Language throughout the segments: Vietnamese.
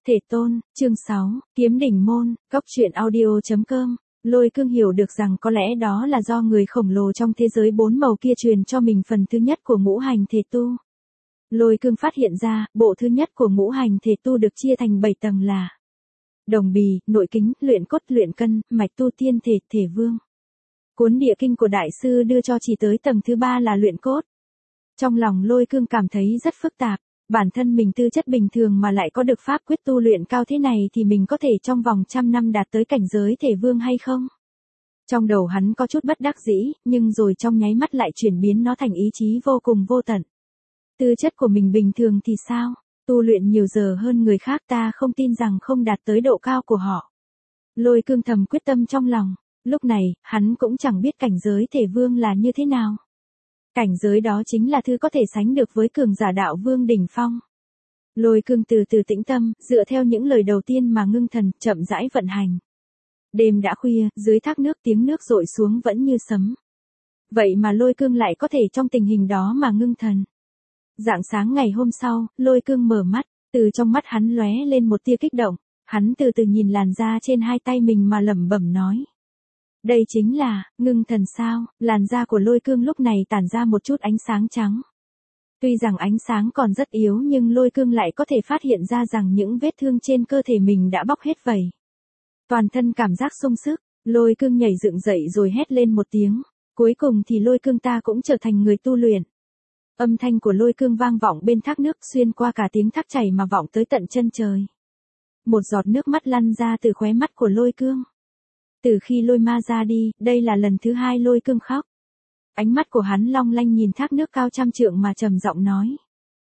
Thể tôn, chương 6, kiếm đỉnh môn, Cốc truyện audio.com. Lôi Cương hiểu được rằng có lẽ đó là do người khổng lồ trong thế giới bốn màu kia truyền cho mình phần thứ nhất của ngũ hành thể tu. Lôi Cương phát hiện ra, bộ thứ nhất của ngũ hành thể tu được chia thành 7 tầng là đồng bì, nội kính, luyện cốt, luyện cân, mạch tu tiên thể, thể vương. Cuốn địa kinh của đại sư đưa cho chỉ tới tầng thứ 3 là luyện cốt. Trong lòng Lôi Cương cảm thấy rất phức tạp. Bản thân mình tư chất bình thường mà lại có được pháp quyết tu luyện cao thế này thì mình có thể trong vòng 100 năm đạt tới cảnh giới thể vương hay không? Trong đầu hắn có chút bất đắc dĩ, nhưng rồi trong nháy mắt lại chuyển biến nó thành ý chí vô cùng vô tận. Tư chất của mình bình thường thì sao? Tu luyện nhiều giờ hơn người khác ta không tin rằng không đạt tới độ cao của họ. Lôi Cương thầm quyết tâm trong lòng, lúc này, hắn cũng chẳng biết cảnh giới thể vương là như thế nào. Cảnh giới đó chính là thứ có thể sánh được với cường giả đạo vương đỉnh phong. Lôi Cương từ từ tĩnh tâm, dựa theo những lời đầu tiên mà ngưng thần, chậm rãi vận hành. Đêm đã khuya, dưới thác nước tiếng nước dội xuống vẫn như sấm. Vậy mà Lôi Cương lại có thể trong tình hình đó mà ngưng thần. Rạng sáng ngày hôm sau, Lôi Cương mở mắt, từ trong mắt hắn lóe lên một tia kích động, hắn từ từ nhìn làn da trên hai tay mình mà lẩm bẩm nói. Đây chính là, ngưng thần sao, làn da của Lôi Cương lúc này tản ra một chút ánh sáng trắng. Tuy rằng ánh sáng còn rất yếu nhưng Lôi Cương lại có thể phát hiện ra rằng những vết thương trên cơ thể mình đã bóc hết vảy. Toàn thân cảm giác sung sức, Lôi Cương nhảy dựng dậy rồi hét lên một tiếng. Cuối cùng thì Lôi Cương ta cũng trở thành người tu luyện. Âm thanh của Lôi Cương vang vọng bên thác nước xuyên qua cả tiếng thác chảy mà vọng tới tận chân trời. Một giọt nước mắt lăn ra từ khóe mắt của Lôi Cương. Từ khi Lôi Ma ra đi, đây là lần thứ 2 Lôi Cương khóc. Ánh mắt của hắn long lanh nhìn thác nước cao trăm trượng mà trầm giọng nói.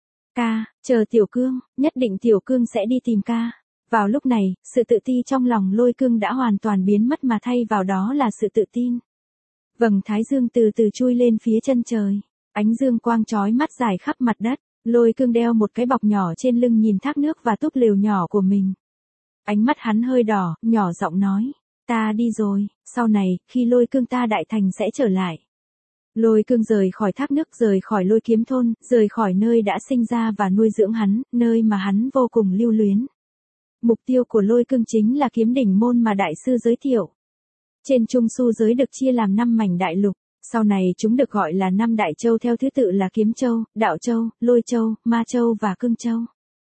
Ca, chờ Tiểu Cương, nhất định Tiểu Cương sẽ đi tìm ca. Vào lúc này, sự tự ti trong lòng Lôi Cương đã hoàn toàn biến mất mà thay vào đó là sự tự tin. Vầng thái dương từ từ chui lên phía chân trời. Ánh dương quang chói mắt rải khắp mặt đất. Lôi Cương đeo một cái bọc nhỏ trên lưng nhìn thác nước và túp lều nhỏ của mình. Ánh mắt hắn hơi đỏ, nhỏ giọng nói. Ta đi rồi, sau này, khi Lôi Cương ta đại thành sẽ trở lại. Lôi Cương rời khỏi thác nước, rời khỏi Lôi Kiếm thôn, rời khỏi nơi đã sinh ra và nuôi dưỡng hắn, nơi mà hắn vô cùng lưu luyến. Mục tiêu của Lôi Cương chính là kiếm đỉnh môn mà đại sư giới thiệu. Trên Trung Su giới được chia làm 5 mảnh đại lục, sau này chúng được gọi là 5 đại châu theo thứ tự là Kiếm Châu, Đạo Châu, Lôi Châu, Ma Châu và Cương Châu.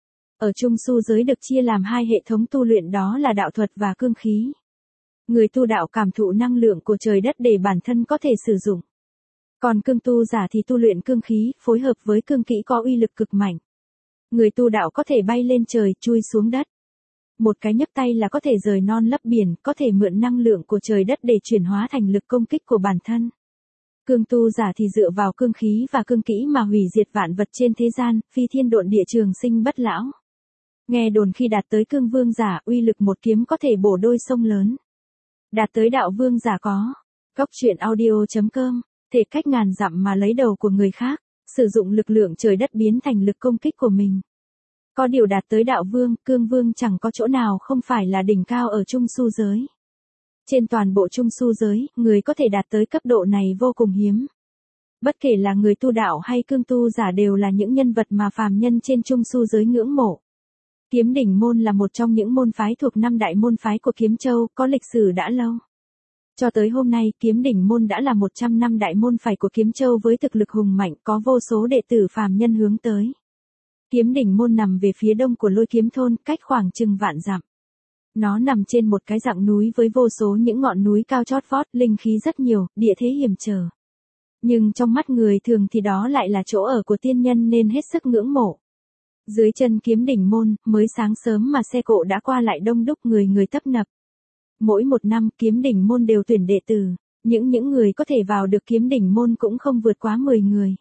Ở Trung Su giới được chia làm 2 hệ thống tu luyện đó là đạo thuật và cương khí. Người tu đạo cảm thụ năng lượng của trời đất để bản thân có thể sử dụng. Còn cương tu giả thì tu luyện cương khí, phối hợp với cương kỹ có uy lực cực mạnh. Người tu đạo có thể bay lên trời, chui xuống đất. Một cái nhấc tay là có thể rời non lấp biển, có thể mượn năng lượng của trời đất để chuyển hóa thành lực công kích của bản thân. Cương tu giả thì dựa vào cương khí và cương kỹ mà hủy diệt vạn vật trên thế gian, phi thiên độn địa trường sinh bất lão. Nghe đồn khi đạt tới cương vương giả, uy lực một kiếm có thể bổ đôi sông lớn. Đạt tới đạo vương giả có. Cốc truyện audio.com. Thể cách ngàn dặm mà lấy đầu của người khác. Sử dụng lực lượng trời đất biến thành lực công kích của mình. Có điều đạt tới đạo vương, cương vương chẳng có chỗ nào không phải là đỉnh cao ở Trung Su giới. Trên toàn bộ Trung Su giới, người có thể đạt tới cấp độ này vô cùng hiếm. Bất kể là người tu đạo hay cương tu giả đều là những nhân vật mà phàm nhân trên Trung Su giới ngưỡng mộ. Kiếm đỉnh môn là một trong những môn phái thuộc 5 đại môn phái của Kiếm Châu, có lịch sử đã lâu. Cho tới hôm nay, kiếm đỉnh môn đã là 100 năm đại môn phái của Kiếm Châu với thực lực hùng mạnh, có vô số đệ tử phàm nhân hướng tới. Kiếm đỉnh môn nằm về phía đông của Lôi Kiếm thôn, cách khoảng chừng vạn dặm. Nó nằm trên một cái dặng núi với vô số những ngọn núi cao chót vót, linh khí rất nhiều, địa thế hiểm trở. Nhưng trong mắt người thường thì đó lại là chỗ ở của tiên nhân nên hết sức ngưỡng mộ. Dưới chân kiếm đỉnh môn, mới sáng sớm mà xe cộ đã qua lại đông đúc người tấp nập. Mỗi một năm kiếm đỉnh môn đều tuyển đệ tử, những người có thể vào được kiếm đỉnh môn cũng không vượt quá 10 người.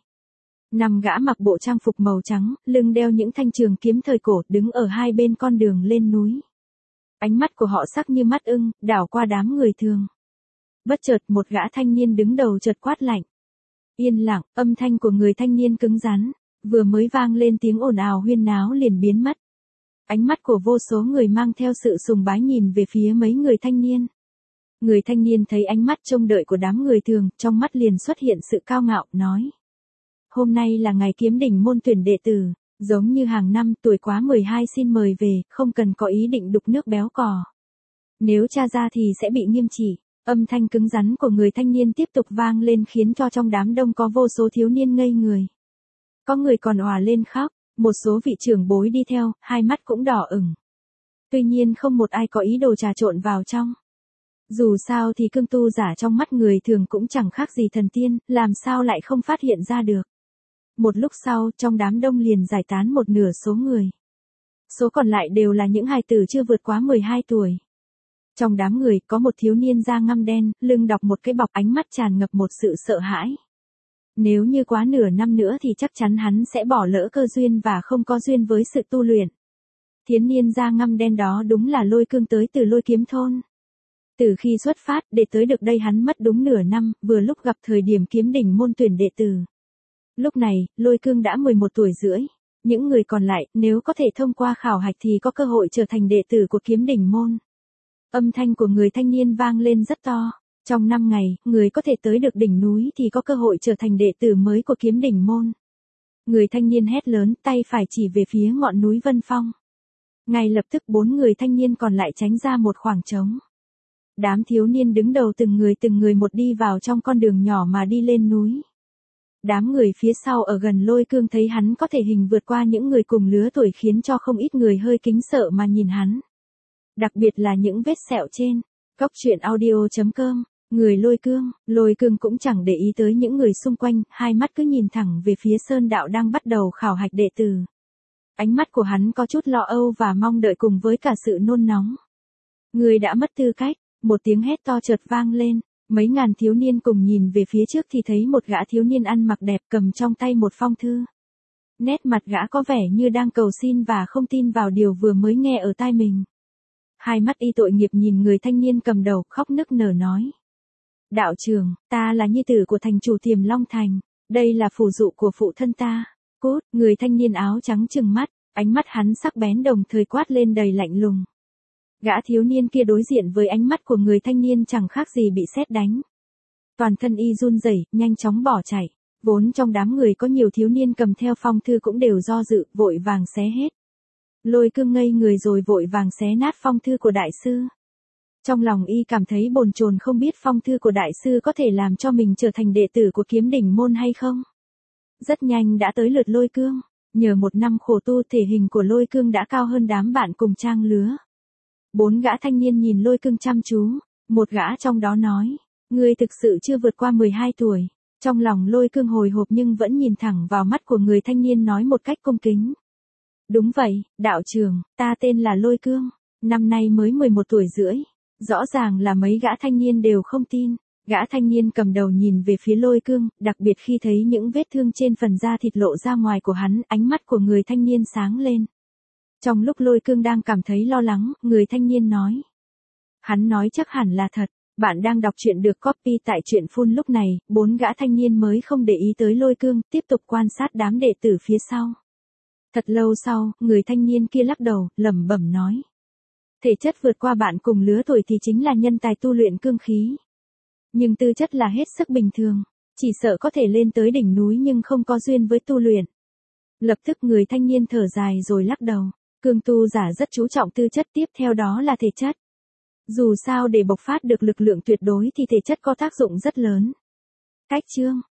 5 gã mặc bộ trang phục màu trắng, lưng đeo những thanh trường kiếm thời cổ đứng ở hai bên con đường lên núi. Ánh mắt của họ sắc như mắt ưng, đảo qua đám người thường. Bất chợt một gã thanh niên đứng đầu chợt quát lạnh. Yên lặng, âm thanh của người thanh niên cứng rắn, vừa mới vang lên tiếng ồn ào huyên náo liền biến mất. Ánh mắt của vô số người mang theo sự sùng bái nhìn về phía mấy người thanh niên. Người thanh niên thấy ánh mắt trông đợi của đám người thường, trong mắt liền xuất hiện sự cao ngạo, nói. Hôm nay là ngày kiếm đỉnh môn tuyển đệ tử, Giống như hàng năm tuổi quá 12 xin mời về, không cần có ý định đục nước béo cò. Nếu tra ra thì sẽ bị nghiêm trị. Âm thanh cứng rắn của người thanh niên tiếp tục vang lên khiến cho trong đám đông có vô số thiếu niên ngây người. Có người còn òa lên khóc, một số vị trưởng bối đi theo, hai mắt cũng đỏ ửng. Tuy nhiên không một ai có ý đồ trà trộn vào trong. Dù sao thì cương tu giả trong mắt người thường cũng chẳng khác gì thần tiên, làm sao lại không phát hiện ra được. Một lúc sau, trong đám đông liền giải tán một nửa số người. Số còn lại đều là những hài tử chưa vượt quá 12 tuổi. Trong đám người có một thiếu niên da ngăm đen, lưng đọc một cái bọc, ánh mắt tràn ngập một sự sợ hãi. Nếu như quá nửa năm nữa thì chắc chắn hắn sẽ bỏ lỡ cơ duyên và không có duyên với sự tu luyện. Thiếu niên da ngăm đen đó đúng là Lôi Cương tới từ Lôi Kiếm Thôn. Từ khi xuất phát để tới được đây hắn mất đúng nửa năm, vừa lúc gặp thời điểm kiếm đỉnh môn tuyển đệ tử. Lúc này, Lôi Cương đã 11 tuổi rưỡi. Những người còn lại, nếu có thể thông qua khảo hạch thì có cơ hội trở thành đệ tử của kiếm đỉnh môn. Âm thanh của người thanh niên vang lên rất to. Trong 5 ngày, người có thể tới được đỉnh núi thì có cơ hội trở thành đệ tử mới của kiếm đỉnh môn. Người thanh niên hét lớn, tay phải chỉ về phía ngọn núi Vân Phong. Ngay lập tức 4 người thanh niên còn lại tránh ra một khoảng trống. Đám thiếu niên đứng đầu từng người một đi vào trong con đường nhỏ mà đi lên núi. Đám người phía sau ở gần Lôi Cương thấy hắn có thể hình vượt qua những người cùng lứa tuổi khiến cho không ít người hơi kính sợ mà nhìn hắn. Đặc biệt là những vết sẹo trên. Cốc truyện audio.com. Người Lôi Cương cũng chẳng để ý tới những người xung quanh, hai mắt cứ nhìn thẳng về phía Sơn Đạo đang bắt đầu khảo hạch đệ tử. Ánh mắt của hắn có chút lo âu và mong đợi cùng với cả sự nôn nóng. Người đã mất tư cách, một tiếng hét to chợt vang lên, mấy ngàn thiếu niên cùng nhìn về phía trước thì thấy một gã thiếu niên ăn mặc đẹp cầm trong tay một phong thư. Nét mặt gã có vẻ như đang cầu xin và không tin vào điều vừa mới nghe ở tai mình. Hai mắt y tội nghiệp nhìn người thanh niên cầm đầu, khóc nức nở nói. Đạo trưởng, ta là nhi tử của thành chủ Tiềm Long Thành, đây là phù dụ của phụ thân ta. Cút, người thanh niên áo trắng trừng mắt, ánh mắt hắn sắc bén đồng thời quát lên đầy lạnh lùng. Gã thiếu niên kia đối diện với ánh mắt của người thanh niên chẳng khác gì bị sét đánh. Toàn thân y run rẩy, nhanh chóng bỏ chạy. Vốn trong đám người có nhiều thiếu niên cầm theo phong thư cũng đều do dự, vội vàng xé hết. Lôi Cương ngây người rồi vội vàng xé nát phong thư của đại sư. Trong lòng y cảm thấy bồn chồn không biết phong thư của đại sư có thể làm cho mình trở thành đệ tử của kiếm đỉnh môn hay không. Rất nhanh đã tới lượt Lôi Cương. Nhờ một năm khổ tu thể hình của Lôi Cương đã cao hơn đám bạn cùng trang lứa. 4 gã thanh niên nhìn Lôi Cương chăm chú. Một gã trong đó nói. Ngươi thực sự chưa vượt qua 12 tuổi. Trong lòng Lôi Cương hồi hộp nhưng vẫn nhìn thẳng vào mắt của người thanh niên nói một cách cung kính. Đúng vậy, đạo trưởng, ta tên là Lôi Cương. Năm nay mới 11 tuổi rưỡi. Rõ ràng là mấy gã thanh niên đều không tin. Gã thanh niên cầm đầu nhìn về phía Lôi Cương, đặc biệt khi thấy những vết thương trên phần da thịt lộ ra ngoài của hắn, ánh mắt của người thanh niên sáng lên. Trong lúc Lôi Cương đang cảm thấy lo lắng, người thanh niên nói. Hắn nói chắc hẳn là thật, bạn đang đọc truyện được copy tại truyện phun lúc này, 4 gã thanh niên mới không để ý tới Lôi Cương, tiếp tục quan sát đám đệ tử phía sau. Thật lâu sau, người thanh niên kia lắc đầu, lẩm bẩm nói. Thể chất vượt qua bạn cùng lứa tuổi thì chính là nhân tài tu luyện cương khí. Nhưng tư chất là hết sức bình thường, chỉ sợ có thể lên tới đỉnh núi nhưng không có duyên với tu luyện. Lập tức người thanh niên thở dài rồi lắc đầu, cương tu giả rất chú trọng tư chất, tiếp theo đó là thể chất. Dù sao để bộc phát được lực lượng tuyệt đối thì thể chất có tác dụng rất lớn. Cách chương